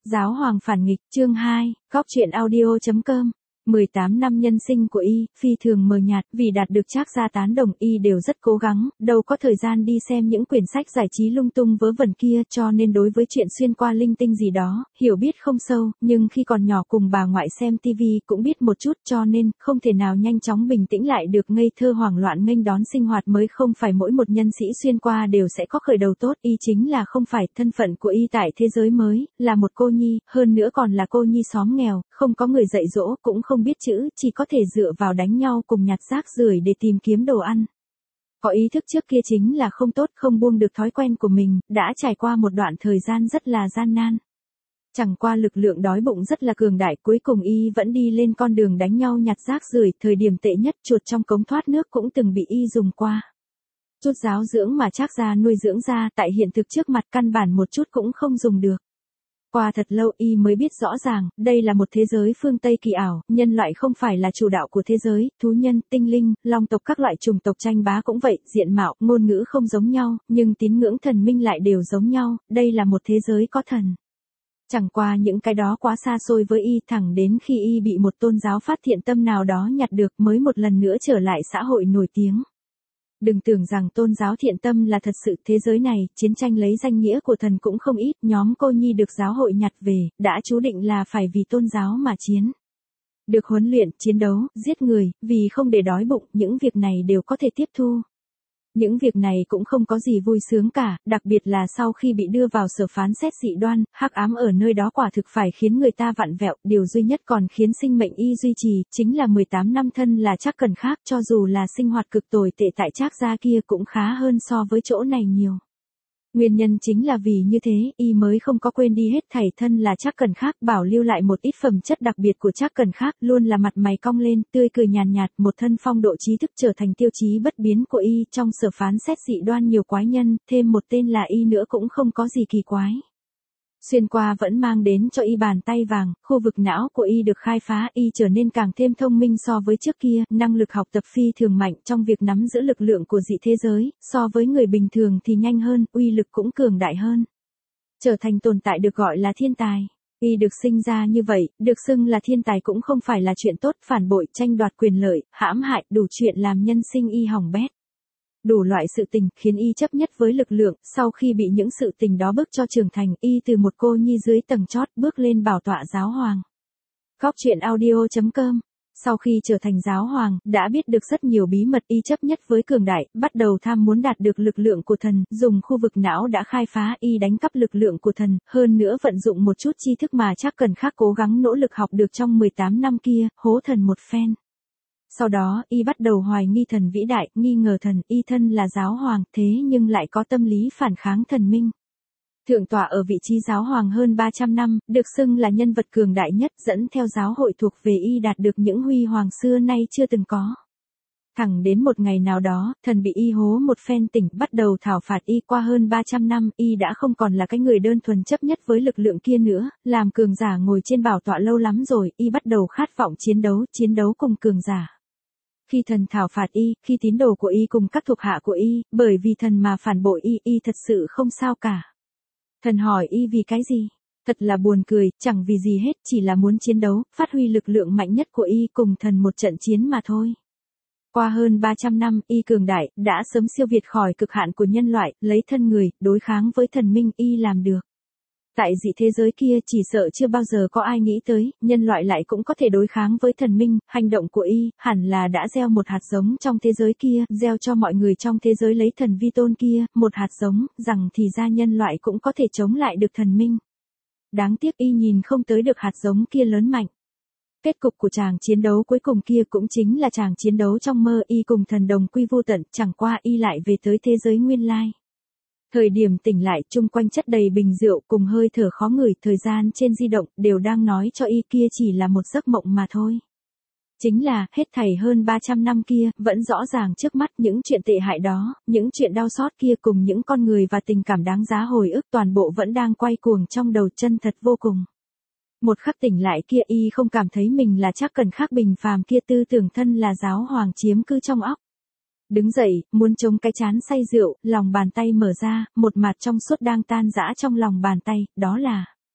Giáo hoàng phản nghịch, chương 2, góc truyện audio.com. 18 năm nhân sinh của y, phi thường mờ nhạt, vì đạt được Trác gia tán đồng y đều rất cố gắng, đâu có thời gian đi xem những quyển sách giải trí lung tung vớ vẩn kia, cho nên đối với chuyện xuyên qua linh tinh gì đó, hiểu biết không sâu, nhưng khi còn nhỏ cùng bà ngoại xem tivi cũng biết một chút, cho nên không thể nào nhanh chóng bình tĩnh lại được, ngây thơ hoảng loạn nghênh đón sinh hoạt mới. Không phải mỗi một nhân sĩ xuyên qua đều sẽ có khởi đầu tốt, y chính là không phải. Thân phận của y tại thế giới mới là một cô nhi, hơn nữa còn là cô nhi xóm nghèo, không có người dạy dỗ, cũng không biết chữ, chỉ có thể dựa vào đánh nhau cùng nhặt rác rưởi để tìm kiếm đồ ăn. Có ý thức trước kia chính là không tốt, không buông được thói quen của mình, đã trải qua một đoạn thời gian rất là gian nan. Chẳng qua lực lượng đói bụng rất là cường đại, cuối cùng y vẫn đi lên con đường đánh nhau nhặt rác rưởi. Thời điểm tệ nhất, chuột trong cống thoát nước cũng từng bị y dùng qua. Chút giáo dưỡng mà Trác gia nuôi dưỡng ra, tại hiện thực trước mặt căn bản một chút cũng không dùng được. Qua thật lâu y mới biết rõ ràng, đây là một thế giới phương Tây kỳ ảo, nhân loại không phải là chủ đạo của thế giới, thú nhân, tinh linh, long tộc các loại chủng tộc tranh bá cũng vậy, diện mạo, ngôn ngữ không giống nhau, nhưng tín ngưỡng thần minh lại đều giống nhau, đây là một thế giới có thần. Chẳng qua những cái đó quá xa xôi với y, thẳng đến khi y bị một tôn giáo phát thiện tâm nào đó nhặt được mới một lần nữa trở lại xã hội nổi tiếng. Đừng tưởng rằng tôn giáo thiện tâm là thật sự, thế giới này, chiến tranh lấy danh nghĩa của thần cũng không ít, nhóm cô nhi được giáo hội nhặt về, đã chú định là phải vì tôn giáo mà chiến. Được huấn luyện, chiến đấu, giết người, vì không để đói bụng, những việc này đều có thể tiếp thu. Những việc này cũng không có gì vui sướng cả, đặc biệt là sau khi bị đưa vào sở phán xét dị đoan, hắc ám ở nơi đó quả thực phải khiến người ta vặn vẹo, điều duy nhất còn khiến sinh mệnh y duy trì, chính là 18 năm thân là Trác Cần khác, cho dù là sinh hoạt cực tồi tệ tại Trác gia kia cũng khá hơn so với chỗ này nhiều. Nguyên nhân chính là vì như thế, y mới không có quên đi hết thảy. Thân là Trác Cần khác, bảo lưu lại một ít phẩm chất đặc biệt của Trác Cần khác, luôn là mặt mày cong lên, tươi cười nhàn nhạt, một thân phong độ trí thức trở thành tiêu chí bất biến của y. Trong sở phán xét dị đoan nhiều quái nhân, thêm một tên là y nữa cũng không có gì kỳ quái. Xuyên qua vẫn mang đến cho y bàn tay vàng, khu vực não của y được khai phá, y trở nên càng thêm thông minh so với trước kia, năng lực học tập phi thường mạnh trong việc nắm giữ lực lượng của dị thế giới, so với người bình thường thì nhanh hơn, uy lực cũng cường đại hơn. Trở thành tồn tại được gọi là thiên tài. Y được sinh ra như vậy, được xưng là thiên tài cũng không phải là chuyện tốt, phản bội, tranh đoạt quyền lợi, hãm hại, đủ chuyện làm nhân sinh y hỏng bét. Đủ loại sự tình khiến y chấp nhất với lực lượng, sau khi bị những sự tình đó bức cho trưởng thành, y từ một cô nhi dưới tầng chót bước lên bảo tọa giáo hoàng. Góc truyện audio.com. Sau khi trở thành giáo hoàng, đã biết được rất nhiều bí mật, y chấp nhất với cường đại, bắt đầu tham muốn đạt được lực lượng của thần, dùng khu vực não đã khai phá, y đánh cắp lực lượng của thần, hơn nữa vận dụng một chút tri thức mà Trác Cần khác cố gắng nỗ lực học được trong 18 năm kia, hố thần một phen. Sau đó, y bắt đầu hoài nghi thần vĩ đại, nghi ngờ thần, y thân là giáo hoàng, thế nhưng lại có tâm lý phản kháng thần minh. Thượng tọa ở vị trí giáo hoàng hơn 300 năm, được xưng là nhân vật cường đại nhất, dẫn theo giáo hội thuộc về y đạt được những huy hoàng xưa nay chưa từng có. Thẳng đến một ngày nào đó, thần bị y hố một phen tỉnh, bắt đầu thảo phạt y. Qua hơn 300 năm, y đã không còn là cái người đơn thuần chấp nhất với lực lượng kia nữa, làm cường giả ngồi trên bảo tọa lâu lắm rồi, y bắt đầu khát vọng chiến đấu cùng cường giả. Khi thần thảo phạt y, khi tín đồ của y cùng các thuộc hạ của y, bởi vì thần mà phản bội y, y thật sự không sao cả. Thần hỏi y vì cái gì? Thật là buồn cười, chẳng vì gì hết, chỉ là muốn chiến đấu, phát huy lực lượng mạnh nhất của y cùng thần một trận chiến mà thôi. Qua hơn 300 năm, y cường đại, đã sớm siêu việt khỏi cực hạn của nhân loại, lấy thân người, đối kháng với thần minh, y làm được. Tại dị thế giới kia chỉ sợ chưa bao giờ có ai nghĩ tới, nhân loại lại cũng có thể đối kháng với thần minh, hành động của y, hẳn là đã gieo một hạt giống trong thế giới kia, gieo cho mọi người trong thế giới lấy thần vi tôn kia, một hạt giống, rằng thì ra nhân loại cũng có thể chống lại được thần minh. Đáng tiếc y nhìn không tới được hạt giống kia lớn mạnh. Kết cục của chàng chiến đấu cuối cùng kia cũng chính là chàng chiến đấu trong mơ, y cùng thần đồng quy vô tận, chẳng qua y lại về tới thế giới nguyên lai. Thời điểm tỉnh lại, chung quanh chất đầy bình rượu cùng hơi thở khó ngửi, thời gian trên di động đều đang nói cho y kia chỉ là một giấc mộng mà thôi. Chính là, hết thảy hơn 300 năm kia, vẫn rõ ràng trước mắt, những chuyện tệ hại đó, những chuyện đau xót kia cùng những con người và tình cảm đáng giá hồi ức, toàn bộ vẫn đang quay cuồng trong đầu, chân thật vô cùng. Một khắc tỉnh lại kia, y không cảm thấy mình là Trác Cần khác bình phàm kia, tư tưởng thân là giáo hoàng chiếm cư trong óc. Đứng dậy, muốn chống cái chán say rượu, lòng bàn tay mở ra, một mặt trong suốt đang tan rã trong lòng bàn tay, đó là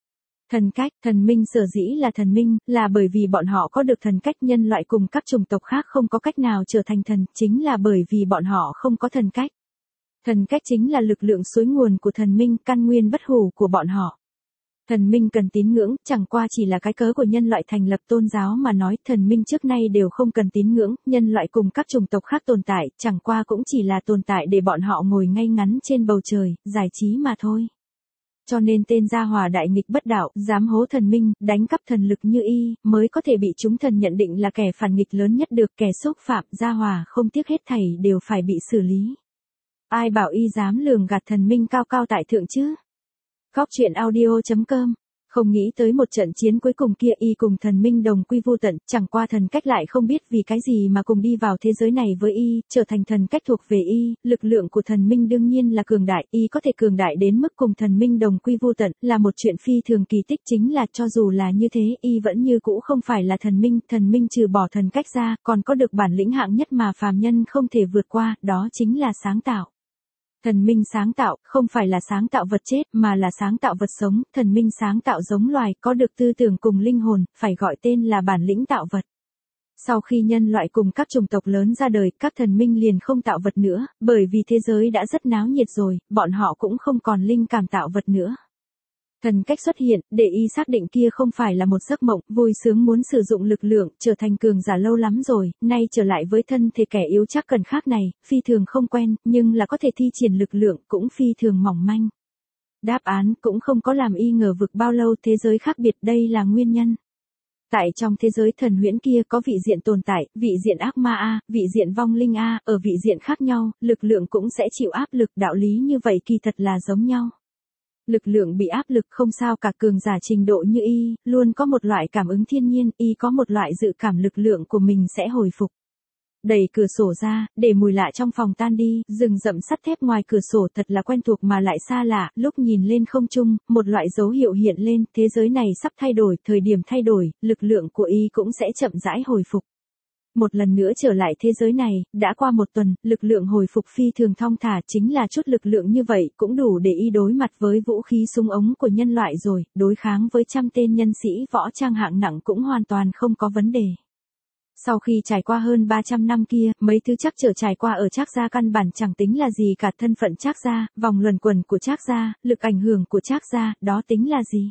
Thần cách, thần minh sở dĩ là thần minh, là bởi vì bọn họ có được thần cách, nhân loại cùng các chủng tộc khác không có cách nào trở thành thần, chính là bởi vì bọn họ không có thần cách. Thần cách chính là lực lượng suối nguồn của thần minh, căn nguyên bất hủ của bọn họ. Thần minh cần tín ngưỡng, chẳng qua chỉ là cái cớ của nhân loại thành lập tôn giáo mà nói, thần minh trước nay đều không cần tín ngưỡng, nhân loại cùng các chủng tộc khác tồn tại, chẳng qua cũng chỉ là tồn tại để bọn họ ngồi ngay ngắn trên bầu trời, giải trí mà thôi. Cho nên tên gia hỏa đại nghịch bất đạo, dám hố thần minh, đánh cắp thần lực như y, mới có thể bị chúng thần nhận định là kẻ phản nghịch lớn nhất được, kẻ xúc phạm, gia hỏa không tiếc hết thảy đều phải bị xử lý. Ai bảo y dám lường gạt thần minh cao cao tại thượng chứ? Góc truyện audio.com. Không nghĩ tới một trận chiến cuối cùng kia y cùng thần minh đồng quy vô tận, chẳng qua thần cách lại không biết vì cái gì mà cùng đi vào thế giới này với y, trở thành thần cách thuộc về y, lực lượng của thần minh đương nhiên là cường đại, y có thể cường đại đến mức cùng thần minh đồng quy vô tận, là một chuyện phi thường kỳ tích, chính là cho dù là như thế, y vẫn như cũ không phải là thần minh trừ bỏ thần cách ra, còn có được bản lĩnh hạng nhất mà phàm nhân không thể vượt qua, đó chính là sáng tạo. Thần minh sáng tạo, không phải là sáng tạo vật chết, mà là sáng tạo vật sống, thần minh sáng tạo giống loài, có được tư tưởng cùng linh hồn, phải gọi tên là bản lĩnh tạo vật. Sau khi nhân loại cùng các chủng tộc lớn ra đời, các thần minh liền không tạo vật nữa, bởi vì thế giới đã rất náo nhiệt rồi, bọn họ cũng không còn linh cảm tạo vật nữa. Thần cách xuất hiện, để y xác định kia không phải là một giấc mộng, vui sướng muốn sử dụng lực lượng, trở thành cường giả lâu lắm rồi, nay trở lại với thân thể kẻ yếu chắc cần khác này, phi thường không quen, nhưng là có thể thi triển lực lượng, cũng phi thường mỏng manh. Đáp án cũng không có làm y ngờ vực bao lâu, thế giới khác biệt, đây là nguyên nhân. Tại trong thế giới thần huyễn kia có vị diện tồn tại, vị diện ác ma A, vị diện vong linh A, ở vị diện khác nhau, lực lượng cũng sẽ chịu áp lực, đạo lý như vậy kỳ thật là giống nhau. Lực lượng bị áp lực không sao cả, cường giả trình độ như y, luôn có một loại cảm ứng thiên nhiên, y có một loại dự cảm lực lượng của mình sẽ hồi phục. Đẩy cửa sổ ra, để mùi lạ trong phòng tan đi, rừng rậm sắt thép ngoài cửa sổ thật là quen thuộc mà lại xa lạ, lúc nhìn lên không trung, một loại dấu hiệu hiện lên, thế giới này sắp thay đổi, thời điểm thay đổi, lực lượng của y cũng sẽ chậm rãi hồi phục. Một lần nữa trở lại thế giới này, đã qua một tuần, lực lượng hồi phục phi thường thong thả, chính là chút lực lượng như vậy, cũng đủ để y đối mặt với vũ khí súng ống của nhân loại rồi, đối kháng với trăm tên nhân sĩ võ trang hạng nặng cũng hoàn toàn không có vấn đề. Sau khi trải qua hơn 300 năm kia, mấy thứ Trác Trở trải qua ở Trác gia căn bản chẳng tính là gì cả, thân phận Trác gia, vòng luẩn quẩn của Trác gia, lực ảnh hưởng của Trác gia, đó tính là gì?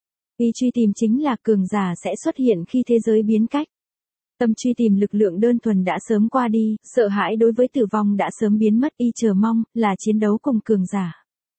Y truy tìm chính là cường giả sẽ xuất hiện khi thế giới biến cách. Tâm truy tìm lực lượng đơn thuần đã sớm qua đi, sợ hãi đối với tử vong đã sớm biến mất, y chờ mong là chiến đấu cùng cường giả.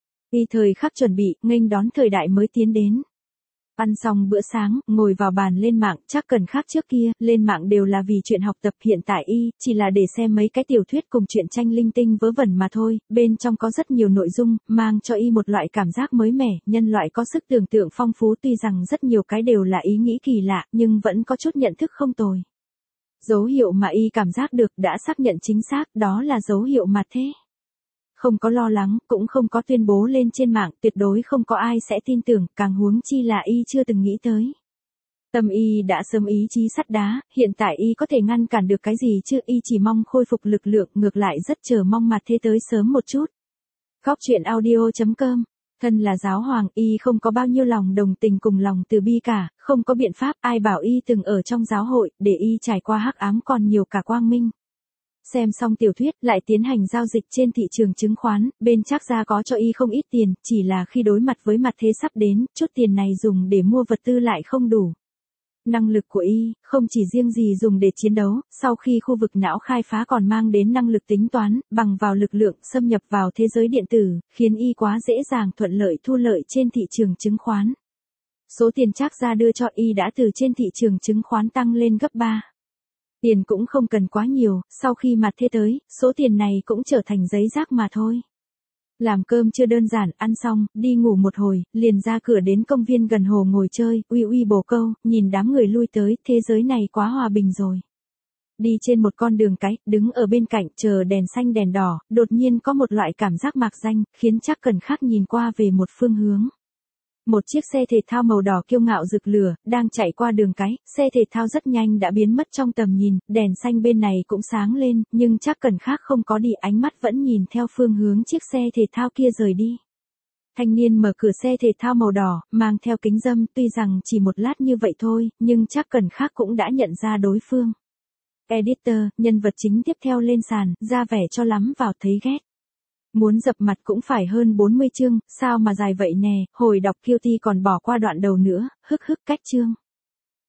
Y thời khắc chuẩn bị, nghênh đón thời đại mới tiến đến. Ăn xong bữa sáng, ngồi vào bàn lên mạng, chắc cần khác trước kia, lên mạng đều là vì chuyện học tập, hiện tại y, chỉ là để xem mấy cái tiểu thuyết cùng truyện tranh linh tinh vớ vẩn mà thôi, bên trong có rất nhiều nội dung, mang cho y một loại cảm giác mới mẻ, nhân loại có sức tưởng tượng phong phú, tuy rằng rất nhiều cái đều là ý nghĩ kỳ lạ, nhưng vẫn có chút nhận thức không tồi. Dấu hiệu mà y cảm giác được đã xác nhận chính xác, đó là dấu hiệu mà thế. Không có lo lắng, cũng không có tuyên bố lên trên mạng, tuyệt đối không có ai sẽ tin tưởng, càng huống chi là y chưa từng nghĩ tới. Tâm y đã sớm ý chí sắt đá, hiện tại y có thể ngăn cản được cái gì chứ, y chỉ mong khôi phục lực lượng, ngược lại rất chờ mong mặt thế tới sớm một chút. Góc truyện audio.com. Thân là giáo hoàng, y không có bao nhiêu lòng đồng tình cùng lòng từ bi cả, không có biện pháp, ai bảo y từng ở trong giáo hội, để y trải qua hắc ám còn nhiều cả quang minh. Xem xong tiểu thuyết, lại tiến hành giao dịch trên thị trường chứng khoán, bên Trác gia có cho y không ít tiền, chỉ là khi đối mặt với mặt thế sắp đến, chút tiền này dùng để mua vật tư lại không đủ. Năng lực của y, không chỉ riêng gì dùng để chiến đấu, sau khi khu vực não khai phá còn mang đến năng lực tính toán, bằng vào lực lượng xâm nhập vào thế giới điện tử, khiến y quá dễ dàng thuận lợi thu lợi trên thị trường chứng khoán. Số tiền Trác gia đưa cho y đã từ trên thị trường chứng khoán tăng lên gấp 3. Tiền cũng không cần quá nhiều, sau khi mặt thế tới, số tiền này cũng trở thành giấy rác mà thôi. Làm cơm chưa đơn giản, ăn xong, đi ngủ một hồi, liền ra cửa đến công viên gần hồ ngồi chơi, uy bồ câu, nhìn đám người lui tới, thế giới này quá hòa bình rồi. Đi trên một con đường cái, đứng ở bên cạnh, chờ đèn xanh đèn đỏ, đột nhiên có một loại cảm giác mạc danh, khiến Trác Cần khác nhìn qua về một phương hướng. Một chiếc xe thể thao màu đỏ kiêu ngạo rực lửa, đang chạy qua đường cái, xe thể thao rất nhanh đã biến mất trong tầm nhìn, đèn xanh bên này cũng sáng lên, nhưng Trác Cần khác không có đi, ánh mắt vẫn nhìn theo phương hướng chiếc xe thể thao kia rời đi. Thanh niên mở cửa xe thể thao màu đỏ, mang theo kính râm, tuy rằng chỉ một lát như vậy thôi, nhưng chắc Cần khác cũng đã nhận ra đối phương. Editor, nhân vật chính tiếp theo lên sàn, ra vẻ cho lắm vào thấy ghét. Muốn dập mặt cũng phải hơn 40 chương, sao mà dài vậy nè, hồi đọc Guilty còn bỏ qua đoạn đầu nữa, hức cách chương.